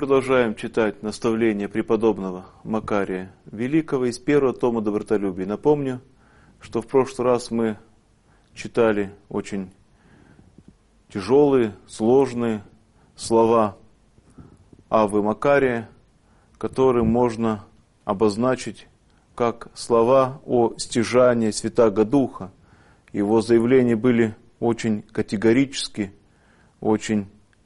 продолжаем читать наставления преподобного Макария Великого из первого тома «Добротолюбие». Напомню, что в прошлый раз мы читали очень тяжелые, сложные слова Аввы Макария, которые можно обозначить как слова о стяжании Святаго Духа. Его заявления были очень категорически, очень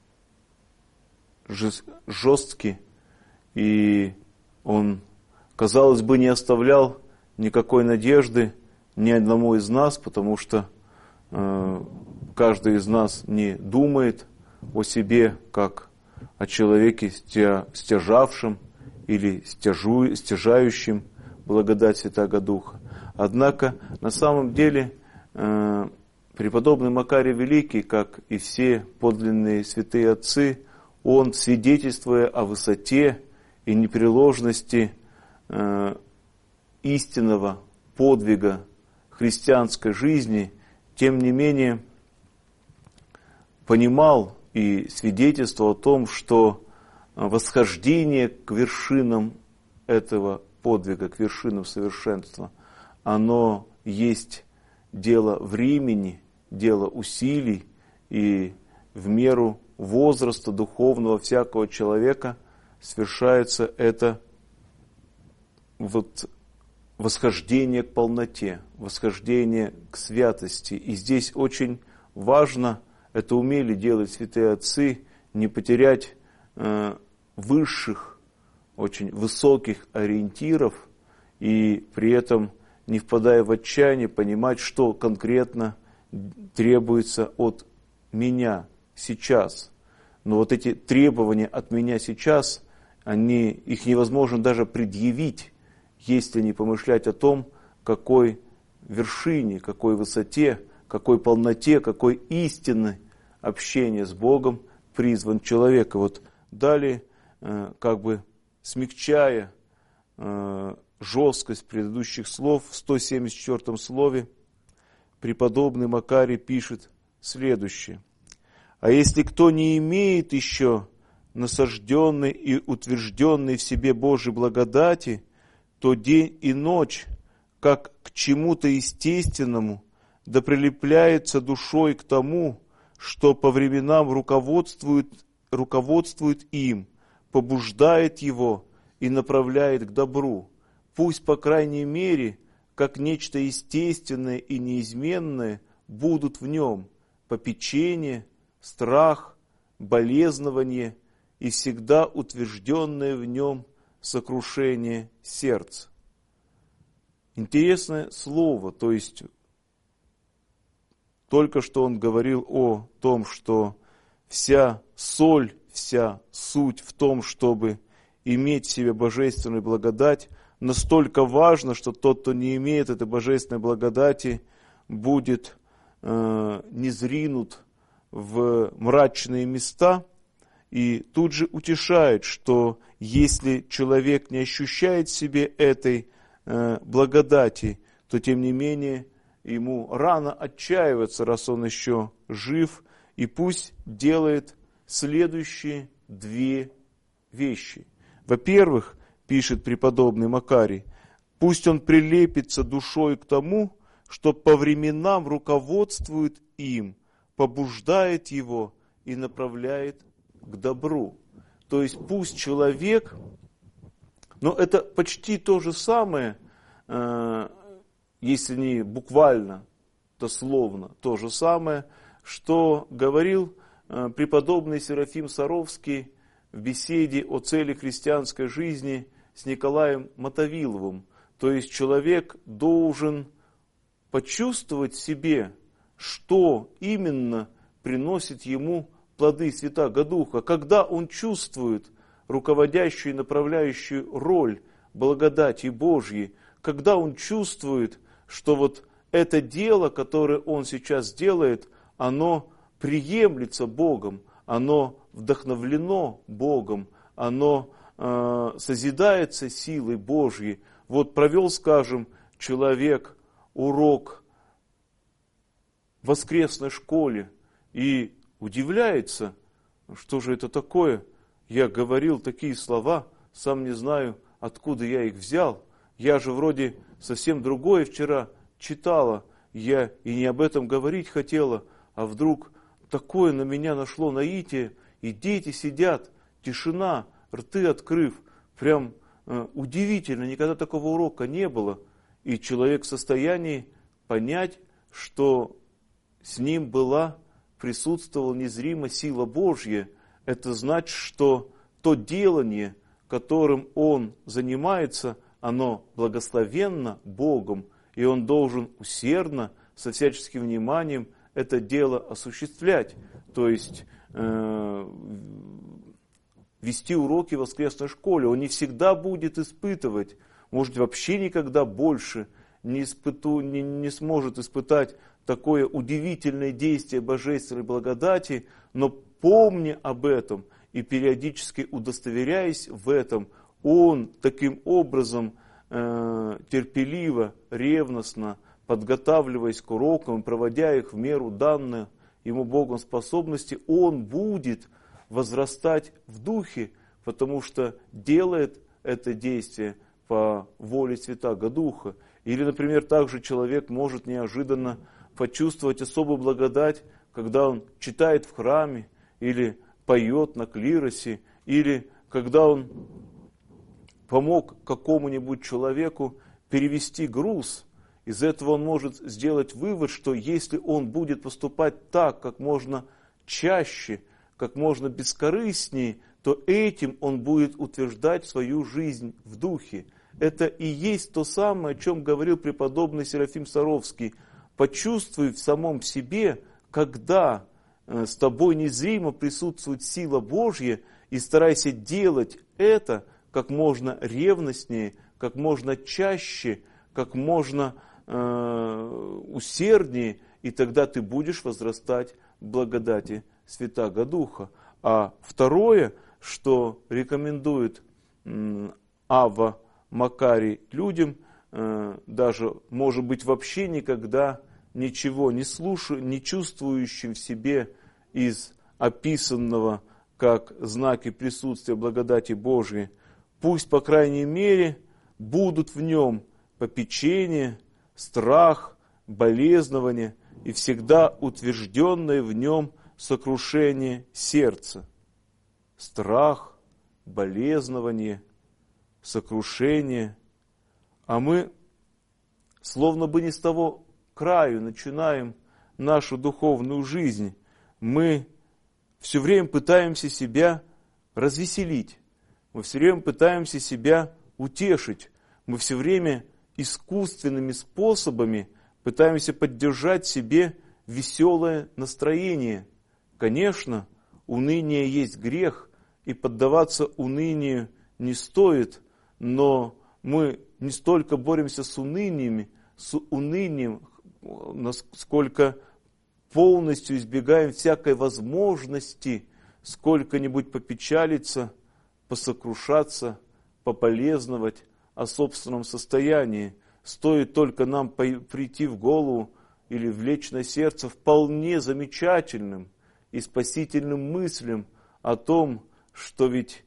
жесткий, и он, казалось бы, не оставлял никакой надежды ни одному из нас, потому что каждый из нас не думает о себе как о человеке стяжавшем или стяжающем благодать Святаго Духа. Однако на самом деле преподобный Макарий Великий, как и все подлинные святые отцы, он, свидетельствуя о высоте и непреложности истинного подвига христианской жизни, тем не менее понимал и свидетельствовал о том, что восхождение к вершинам этого подвига, к вершинам совершенства, оно есть дело времени, дело усилий, и в меру возраста духовного всякого человека совершается это восхождение к полноте, восхождение к святости. И здесь очень важно, это умели делать святые отцы, не потерять высших, очень высоких ориентиров, и при этом, не впадая в отчаяние, понимать, что конкретно требуется от меня сейчас. Но вот эти требования от меня сейчас, их невозможно даже предъявить, если не помышлять о том, какой вершине, какой высоте, какой полноте, какой истины общения с Богом призван человек. И вот далее, как бы смягчая жесткость предыдущих слов, в 174 слове преподобный Макарий пишет следующее. «А если кто не имеет еще насажденной и утвержденной в себе Божьей благодати, то день и ночь, как к чему-то естественному, да прилепляется душой к тому, что по временам руководствует им, побуждает его и направляет к добру. Пусть, по крайней мере, как нечто естественное и неизменное, будут в нем попечение, страх, болезнование и всегда утвержденное в нем сокрушение сердца». Интересное слово, то есть только что он говорил о том, что вся соль, вся суть в том, чтобы иметь в себе божественную благодать, настолько важно, что тот, кто не имеет этой божественной благодати, будет низринут в мрачные места, и тут же утешает, что если человек не ощущает в себе этой благодати, то тем не менее ему рано отчаиваться, раз он еще жив, и пусть делает следующие две вещи. Во-первых, пишет преподобный Макарий, пусть он прилепится душой к тому, что по временам руководствует им, побуждает его и направляет к добру. То есть пусть человек, но это почти то же самое, если не буквально, дословно то же самое, что говорил преподобный Серафим Саровский в беседе о цели христианской жизни с Николаем Мотовиловым. То есть человек должен почувствовать в себе, что именно приносит ему плоды Святаго Духа. Когда он чувствует руководящую и направляющую роль благодати Божьей, когда он чувствует, что вот это дело, которое он сейчас делает, оно приемлется Богом, оно вдохновлено Богом, оно созидается силой Божьей. Вот провел, скажем, человек урок в воскресной школе и удивляется, что же это такое, я говорил такие слова, сам не знаю, откуда я их взял. Я же вроде совсем другое вчера читала, я и не об этом говорить хотела, а вдруг такое на меня нашло наитие, и дети сидят, тишина, рты открыв, прям удивительно, никогда такого урока не было. И человек в состоянии понять, что с ним присутствовала незримо сила Божья. Это значит, что то делание, которым он занимается, оно благословенно Богом, и он должен усердно, со всяческим вниманием это дело осуществлять. То есть вести уроки в воскресной школе. Он не всегда будет испытывать, может вообще никогда больше не сможет испытать такое удивительное действие божественной благодати, но помня об этом и периодически удостоверяясь в этом, он таким образом терпеливо, ревностно, подготавливаясь к урокам, проводя их в меру данных ему Богом способности, он будет возрастать в духе, потому что делает это действие по воле Святаго Духа. Или, например, также человек может неожиданно почувствовать особую благодать, когда он читает в храме, или поет на клиросе, или когда он помог какому-нибудь человеку перевести груз. Из этого он может сделать вывод, что если он будет поступать так, как можно чаще, как можно бескорыстнее, то этим он будет утверждать свою жизнь в духе. Это и есть то самое, о чем говорил преподобный Серафим Саровский. Почувствуй в самом себе, когда с тобой незримо присутствует сила Божья, и старайся делать это как можно ревностнее, как можно чаще, как можно усерднее, и тогда ты будешь возрастать в благодати Святаго Духа. А второе, что рекомендует Авва Макарий людям, даже, может быть, вообще никогда ничего не чувствующим в себе из описанного как знаки присутствия благодати Божией, пусть, по крайней мере, будут в нем попечение, страх, болезнование и всегда утвержденное в нем сокрушение сердца. Страх, болезнование, сокрушение. А мы, словно бы не с того краю, начинаем нашу духовную жизнь. Мы все время пытаемся себя развеселить. Мы все время пытаемся себя утешить. Мы все время искусственными способами пытаемся поддержать себе веселое настроение. Конечно, уныние есть грех, и поддаваться унынию не стоит, но мы не столько боремся с унынием, насколько полностью избегаем всякой возможности сколько-нибудь попечалиться, посокрушаться, пополезновать о собственном состоянии. Стоит только нам прийти в голову или влечь на сердце вполне замечательным и спасительным мыслям о том, что ведь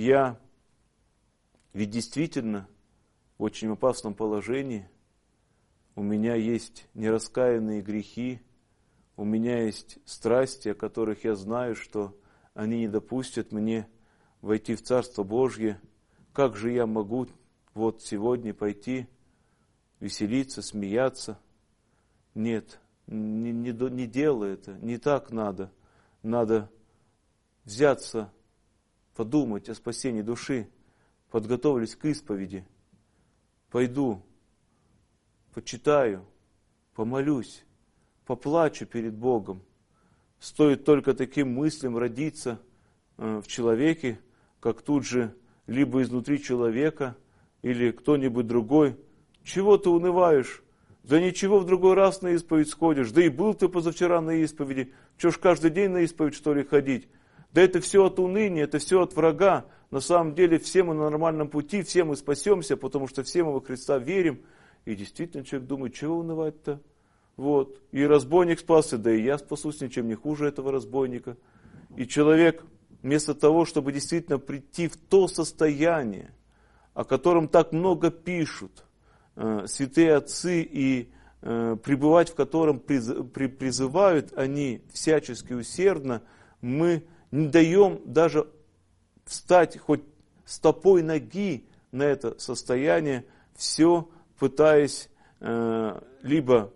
действительно в очень опасном положении, у меня есть нераскаянные грехи, у меня есть страсти, о которых я знаю, что они не допустят мне войти в Царство Божье. Как же я могу вот сегодня пойти веселиться, смеяться? Нет, не делай это, не так надо. Надо взяться, подумать о спасении души, подготовлюсь к исповеди, пойду, почитаю, помолюсь, поплачу перед Богом. Стоит только таким мыслям родиться в человеке, как тут же либо изнутри человека, или кто-нибудь другой. Чего ты унываешь? Да ничего, в другой раз на исповедь сходишь. Да и был ты позавчера на исповеди. Че ж каждый день на исповедь, что ли, ходить? Да это все от уныния, это все от врага. На самом деле все мы на нормальном пути, все мы спасемся, потому что все мы во Христа верим. И действительно человек думает, чего унывать-то? Вот. И разбойник спасся, да и я спасусь ничем не хуже этого разбойника. И человек вместо того, чтобы действительно прийти в то состояние, о котором так много пишут святые отцы, и пребывать в котором призывают они всячески усердно, мы не даем даже встать хоть стопой ноги на это состояние, все пытаясь либо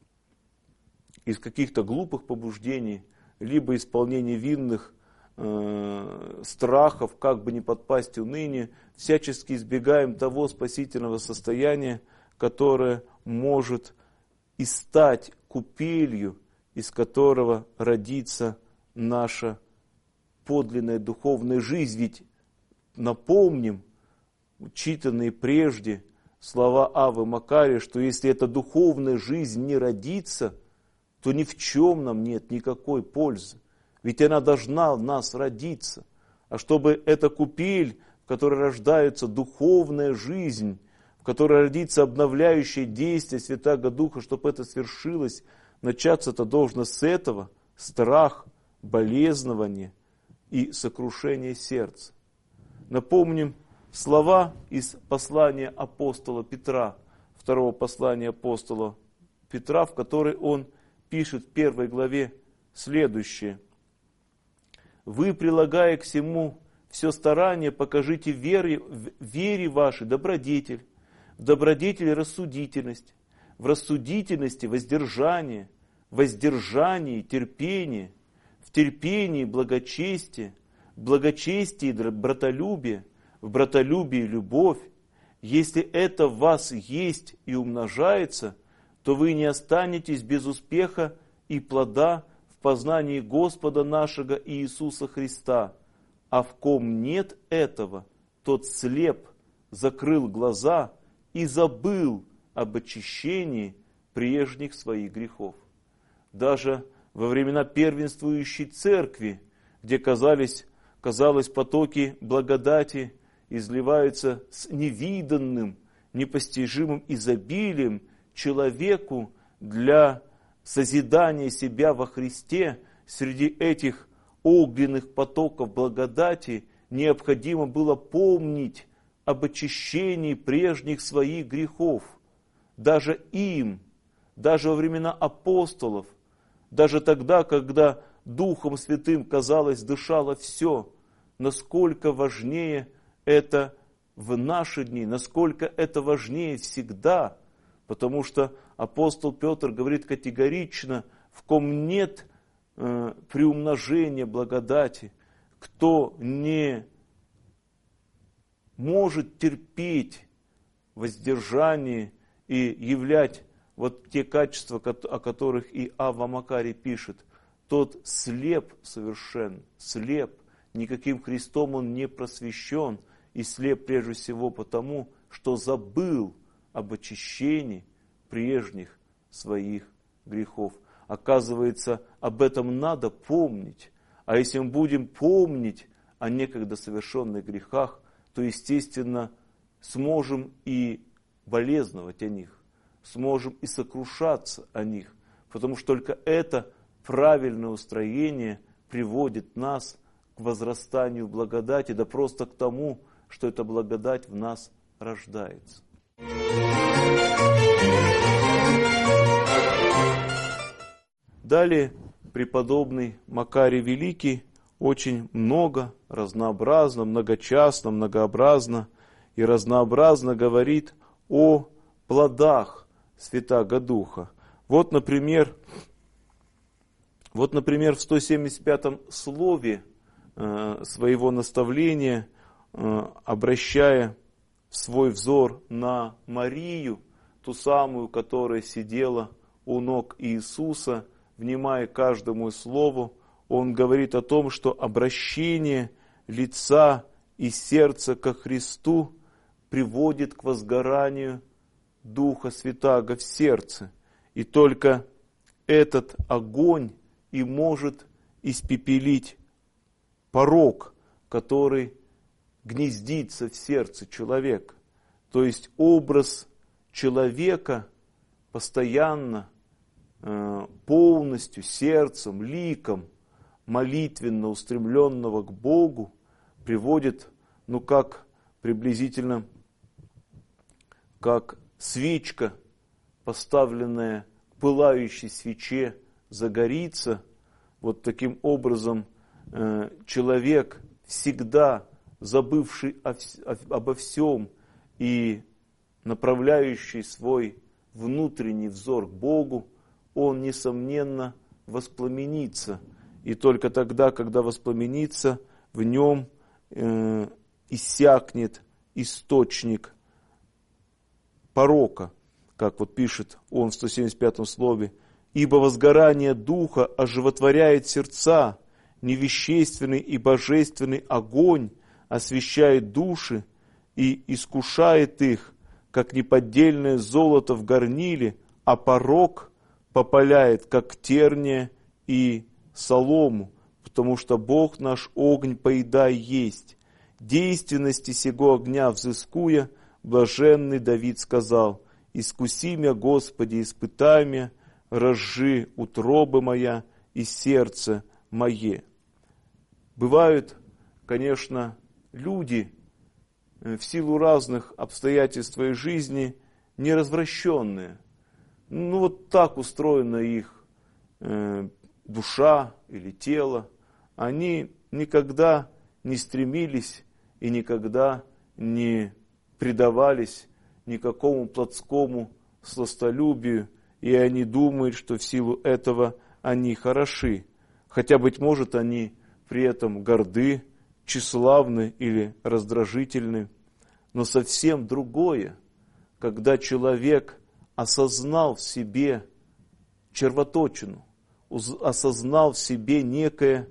из каких-то глупых побуждений, либо исполнения винных страхов, как бы не подпасть унынию, всячески избегаем того спасительного состояния, которое может и стать купелью, из которого родится наша подлинная духовная жизнь. Ведь напомним читанные прежде слова Авы Макария, что если эта духовная жизнь не родится, то ни в чем нам нет никакой пользы. Ведь она должна в нас родиться. А чтобы эта купель, в которой рождается духовная жизнь, в которой родится обновляющее действие Святаго Духа, чтобы это свершилось, начаться-то должно с этого: страх, болезнование и сокрушение сердца. Напомним слова из послания апостола Петра, второго послания апостола Петра, в которой он пишет в 1 главе следующее: «Вы, прилагая к всему все старание, покажите в вере вашей добродетель, в добродетели рассудительность, в рассудительности воздержание, в воздержании терпение, в терпении благочестие, в благочестии братолюбие, в братолюбии любовь. Если это в вас есть и умножается, то вы не останетесь без успеха и плода в познании Господа нашего Иисуса Христа. А в ком нет этого, тот слеп, закрыл глаза и забыл об очищении прежних своих грехов». Даже во времена первенствующей церкви, где, казалось, потоки благодати изливаются с невиданным, непостижимым изобилием, человеку для созидания себя во Христе среди этих огненных потоков благодати необходимо было помнить об очищении прежних своих грехов. Даже им, даже во времена апостолов, даже тогда, когда Духом Святым, казалось, дышало все, насколько важнее это в наши дни, насколько это важнее всегда, потому что апостол Петр говорит категорично: в ком нет приумножения благодати, кто не может терпеть воздержание и являть вот те качества, о которых и Авва Макарий пишет, тот слеп совершенно, слеп, никаким Христом он не просвещен, и слеп прежде всего потому, что забыл об очищении прежних своих грехов. Оказывается, об этом надо помнить. А если мы будем помнить о некогда совершенных грехах, то, естественно, сможем и болезновать о них, сможем и сокрушаться о них, потому что только это правильное устроение приводит нас к возрастанию благодати, да просто к тому, что эта благодать в нас рождается. Далее преподобный Макарий Великий очень много, разнообразно, многочастно, многообразно и разнообразно говорит о плодах Святаго Духа. Вот, например, в 175-м слове своего наставления, обращая свой взор на Марию, ту самую, которая сидела у ног Иисуса, внимая каждому слову, он говорит о том, что обращение лица и сердца ко Христу приводит к возгоранию Духа Святаго в сердце. И только этот огонь и может испепелить порок, который гнездится в сердце человека. То есть образ человека постоянно, полностью, сердцем, ликом молитвенно устремленного к Богу, приводит, как приблизительно, как свечка, поставленная к пылающей свече, загорится. Вот таким образом человек, всегда забывший обо всем и направляющий свой внутренний взор к Богу, он, несомненно, воспламенится. И только тогда, когда воспламенится, в нем иссякнет источник порока, как вот пишет он в 175-м слове: «Ибо возгорание духа оживотворяет сердца, невещественный и божественный огонь освещает души и искушает их, как неподдельное золото в горниле, а порок попаляет, как терния и солому, потому что Бог наш огонь поедай есть. Действенности сего огня взыскуя, блаженный Давид сказал: искуси мя, Господи, испытай мя, разжи утробы моя и сердце мое». Бывают, конечно, люди в силу разных обстоятельств своей жизни неразвращенные. Вот так устроена их душа или тело. Они никогда не стремились и никогда не предавались никакому плотскому сластолюбию, и они думают, что в силу этого они хороши. Хотя, быть может, они при этом горды, тщеславны или раздражительны. Но совсем другое, когда человек осознал в себе червоточину, осознал в себе некое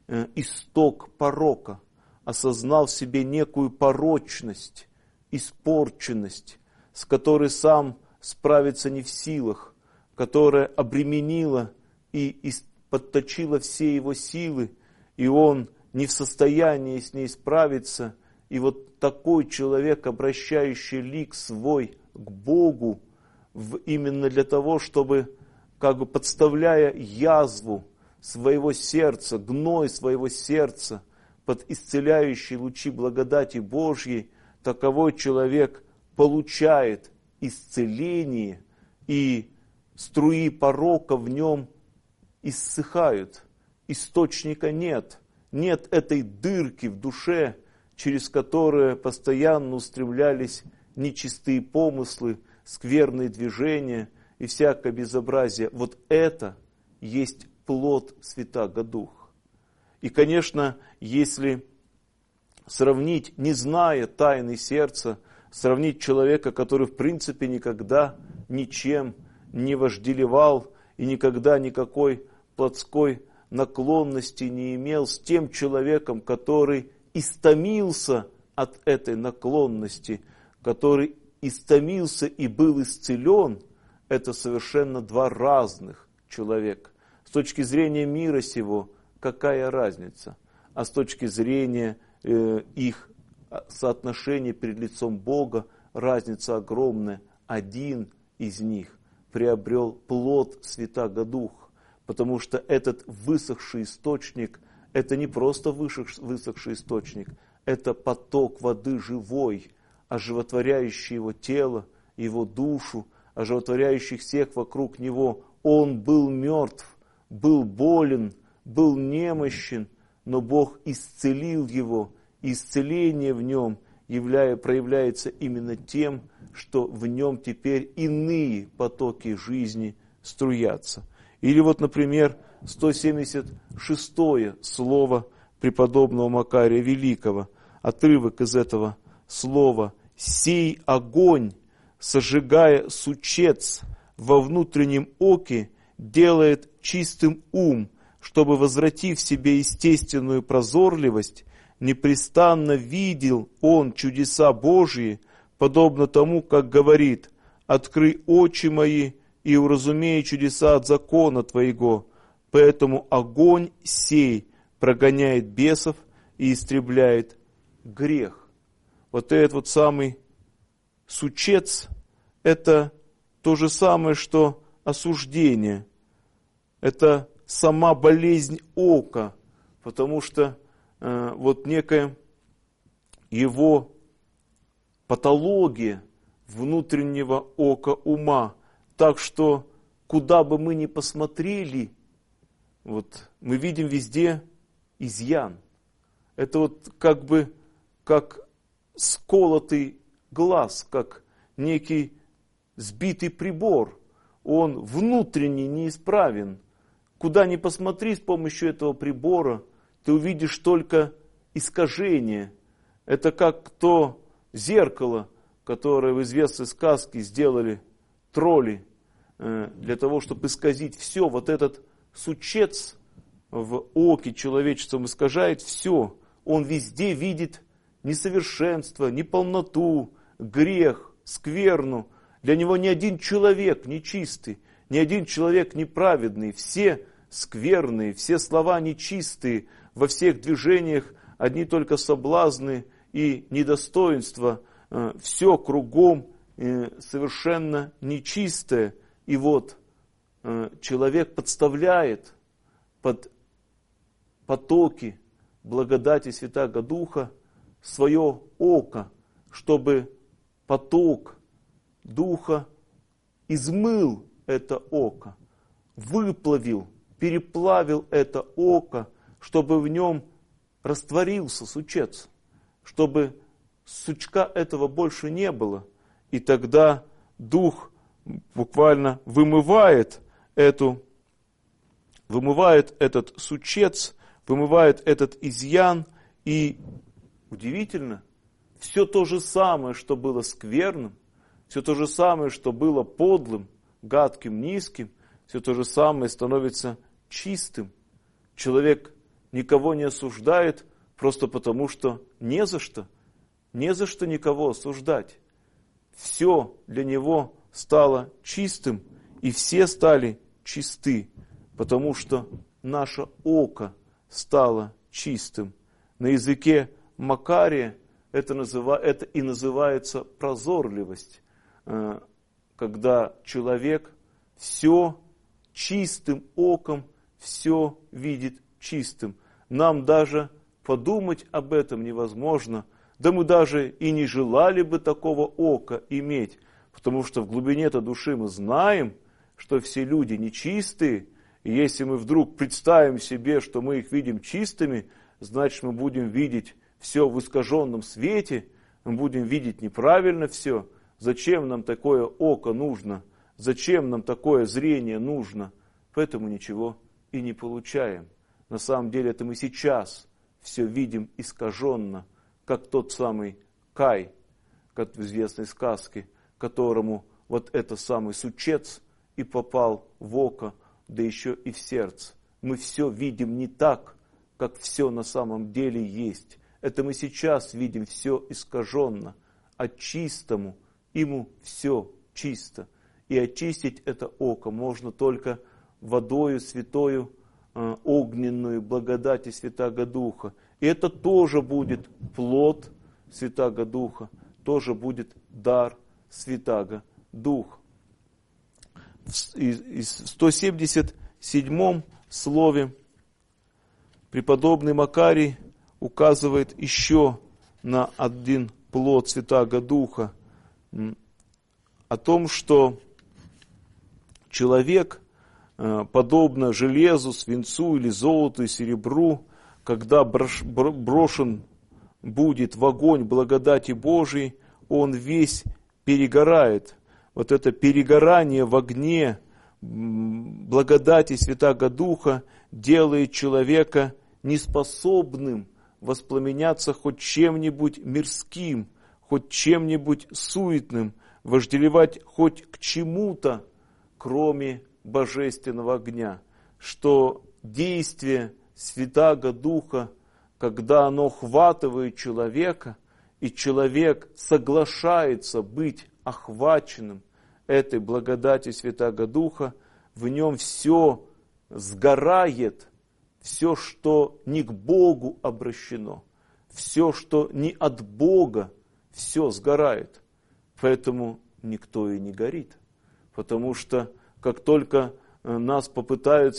исток порока, осознал в себе некую порочность, испорченность, с которой сам справиться не в силах, которая обременила и подточила все его силы, и он не в состоянии с ней справиться. И вот такой человек, обращающий лик свой к Богу, именно для того, чтобы, подставляя язву своего сердца, гной своего сердца под исцеляющие лучи благодати Божьей, таковой человек получает исцеление, и струи порока в нем иссыхают, источника нет. Нет этой дырки в душе, через которую постоянно устремлялись нечистые помыслы, скверные движения и всякое безобразие. Вот это есть плод Святаго Духа. И, конечно, если сравнить, не зная тайны сердца, сравнить человека, который в принципе никогда ничем не вожделевал и никогда никакой плотской наклонности не имел, с тем человеком, который истомился от этой наклонности, который истомился и был исцелен, это совершенно два разных человека. С точки зрения мира сего, какая разница? А с точки зрения их соотношения перед лицом Бога, разница огромная. Один из них приобрел плод Святаго Духа, потому что этот высохший источник, это не просто высохший источник, это поток воды живой, оживотворяющий его тело, его душу, оживотворяющий всех вокруг него. Он был мертв, был болен, был немощен, но Бог исцелил его. Исцеление в нем проявляется именно тем, что в нем теперь иные потоки жизни струятся. Или вот, например, 176-е слово преподобного Макария Великого, отрывок из этого слова: «Сей огонь, сожигая сучец во внутреннем оке, делает чистым ум, чтобы, возвратив себе естественную прозорливость, непрестанно видел он чудеса Божьи, подобно тому, как говорит: открый очи мои и уразумей чудеса от закона твоего. Поэтому огонь сей прогоняет бесов и истребляет грех». Вот этот вот самый сучец, это то же самое, что осуждение. Это сама болезнь ока, потому что вот некая его патология внутреннего ока ума. Так что, куда бы мы ни посмотрели, вот, мы видим везде изъян. Это вот как сколотый глаз, как некий сбитый прибор. Он внутренне неисправен. Куда ни посмотри с помощью этого прибора, ты увидишь только искажение. Это как то зеркало, которое в известной сказке сделали тролли для того, чтобы исказить все. Вот этот сучец в оке человеческом искажает все. Он везде видит несовершенство, неполноту, грех, скверну. Для него ни один человек нечистый, ни один человек неправедный. Все скверные, все слова нечистые, во всех движениях одни только соблазны и недостоинства. Все кругом совершенно нечистое. И вот человек подставляет под потоки благодати Святаго Духа свое око, чтобы поток Духа измыл это око, выплавил, переплавил это око, чтобы в нем растворился сучец, чтобы сучка этого больше не было. И тогда Дух буквально вымывает этот сучец, вымывает этот изъян. И удивительно, все то же самое, что было скверным, все то же самое, что было подлым, гадким, низким, все то же самое становится чистым. Человек никого не осуждает просто потому, что не за что никого осуждать. Все для него стало чистым, и все стали чисты, потому что наше око стало чистым. На языке Макария это и называется прозорливость, когда человек все чистым оком, все видит чистым. Нам даже подумать об этом невозможно, да мы даже и не желали бы такого ока иметь, потому что в глубине-то души мы знаем, что все люди нечистые, и если мы вдруг представим себе, что мы их видим чистыми, значит мы будем видеть все в искаженном свете, мы будем видеть неправильно все. Зачем нам такое око нужно? Зачем нам такое зрение нужно? Поэтому ничего и не получаем. На самом деле это мы сейчас все видим искаженно, как тот самый Кай, как в известной сказке, которому вот этот самый сучец и попал в око, да еще и в сердце. Мы все видим не так, как все на самом деле есть. Это мы сейчас видим все искаженно, а чистому ему все чисто. И очистить это око можно только водою святою, огненную благодати Святаго Духа. И это тоже будет плод Святаго Духа, тоже будет дар Святаго Духа. В 177 слове преподобный Макарий указывает еще на один плод Святаго Духа, о том, что человек, подобно железу, свинцу или золоту и серебру, когда брошен будет в огонь благодати Божией, он весь перегорает. Вот это перегорание в огне благодати Святаго Духа делает человека неспособным воспламеняться хоть чем-нибудь мирским, хоть чем-нибудь суетным, вожделевать хоть к чему-то, кроме божественного огня. Что действие Святаго Духа, когда оно охватывает человека, и человек соглашается быть охваченным этой благодатью Святаго Духа, в нем все сгорает, все, что не к Богу обращено, все, что не от Бога, все сгорает. Поэтому никто и не горит. Потому что как только нас попытаются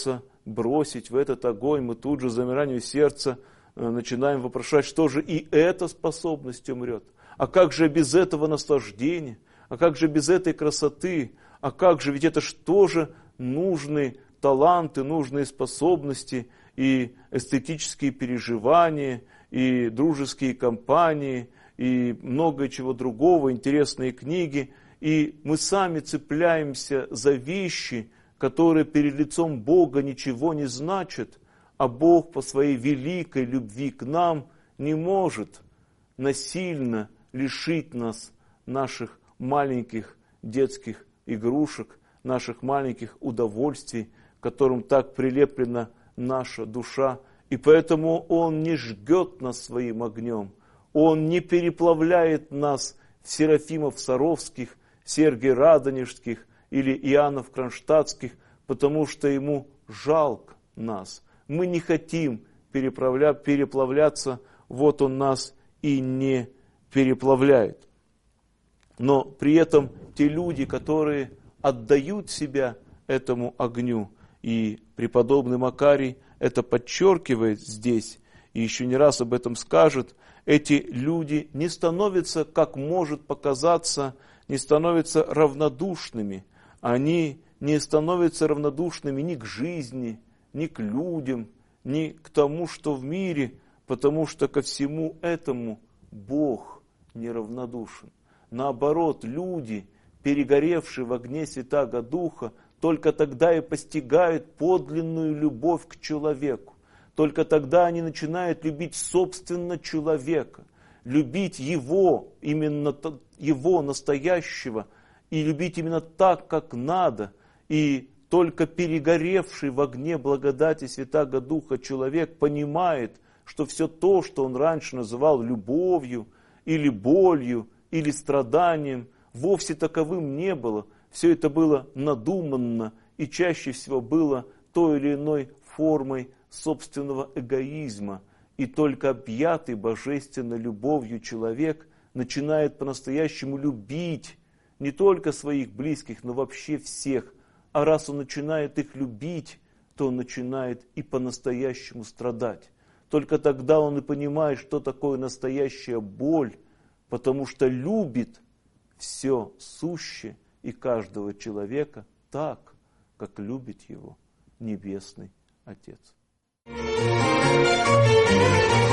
бросить в этот огонь, мы тут же с замиранием сердца начинаем вопрошать, что же и эта способность умрет? А как же без этого наслаждения? А как же без этой красоты? А как же, ведь это же тоже нужные таланты, нужные способности и эстетические переживания, и дружеские компании, и много чего другого, интересные книги. И мы сами цепляемся за вещи, которые перед лицом Бога ничего не значат, а Бог по своей великой любви к нам не может насильно лишить нас наших маленьких детских игрушек, наших маленьких удовольствий, к которым так прилеплена наша душа. И поэтому Он не жгет нас своим огнем, Он не переплавляет нас в Серафимов Саровских, Сергий Радонежских или Иоаннов Кронштадтских, потому что Ему жалко нас. Мы не хотим переплавляться, вот Он нас и не переплавляет. Но при этом те люди, которые отдают себя этому огню, и преподобный Макарий это подчеркивает здесь, и еще не раз об этом скажет, эти люди не становятся, как может показаться, не становятся равнодушными. Они не становятся равнодушными ни к жизни, ни к людям, ни к тому, что в мире, потому что ко всему этому Бог неравнодушен. Наоборот, люди, перегоревшие в огне Святаго Духа, только тогда и постигают подлинную любовь к человеку. Только тогда они начинают любить собственно человека, любить его, именно его настоящего, и любить именно так, как надо. И только перегоревший в огне благодати Святаго Духа человек понимает, что все то, что он раньше называл любовью, или болью, или страданием, вовсе таковым не было. Все это было надуманно и чаще всего было той или иной формой собственного эгоизма. И только объятый божественной любовью человек начинает по-настоящему любить не только своих близких, но вообще всех. А раз он начинает их любить, то он начинает и по-настоящему страдать. Только тогда он и понимает, что такое настоящая боль, потому что любит все сущее и каждого человека так, как любит его Небесный Отец.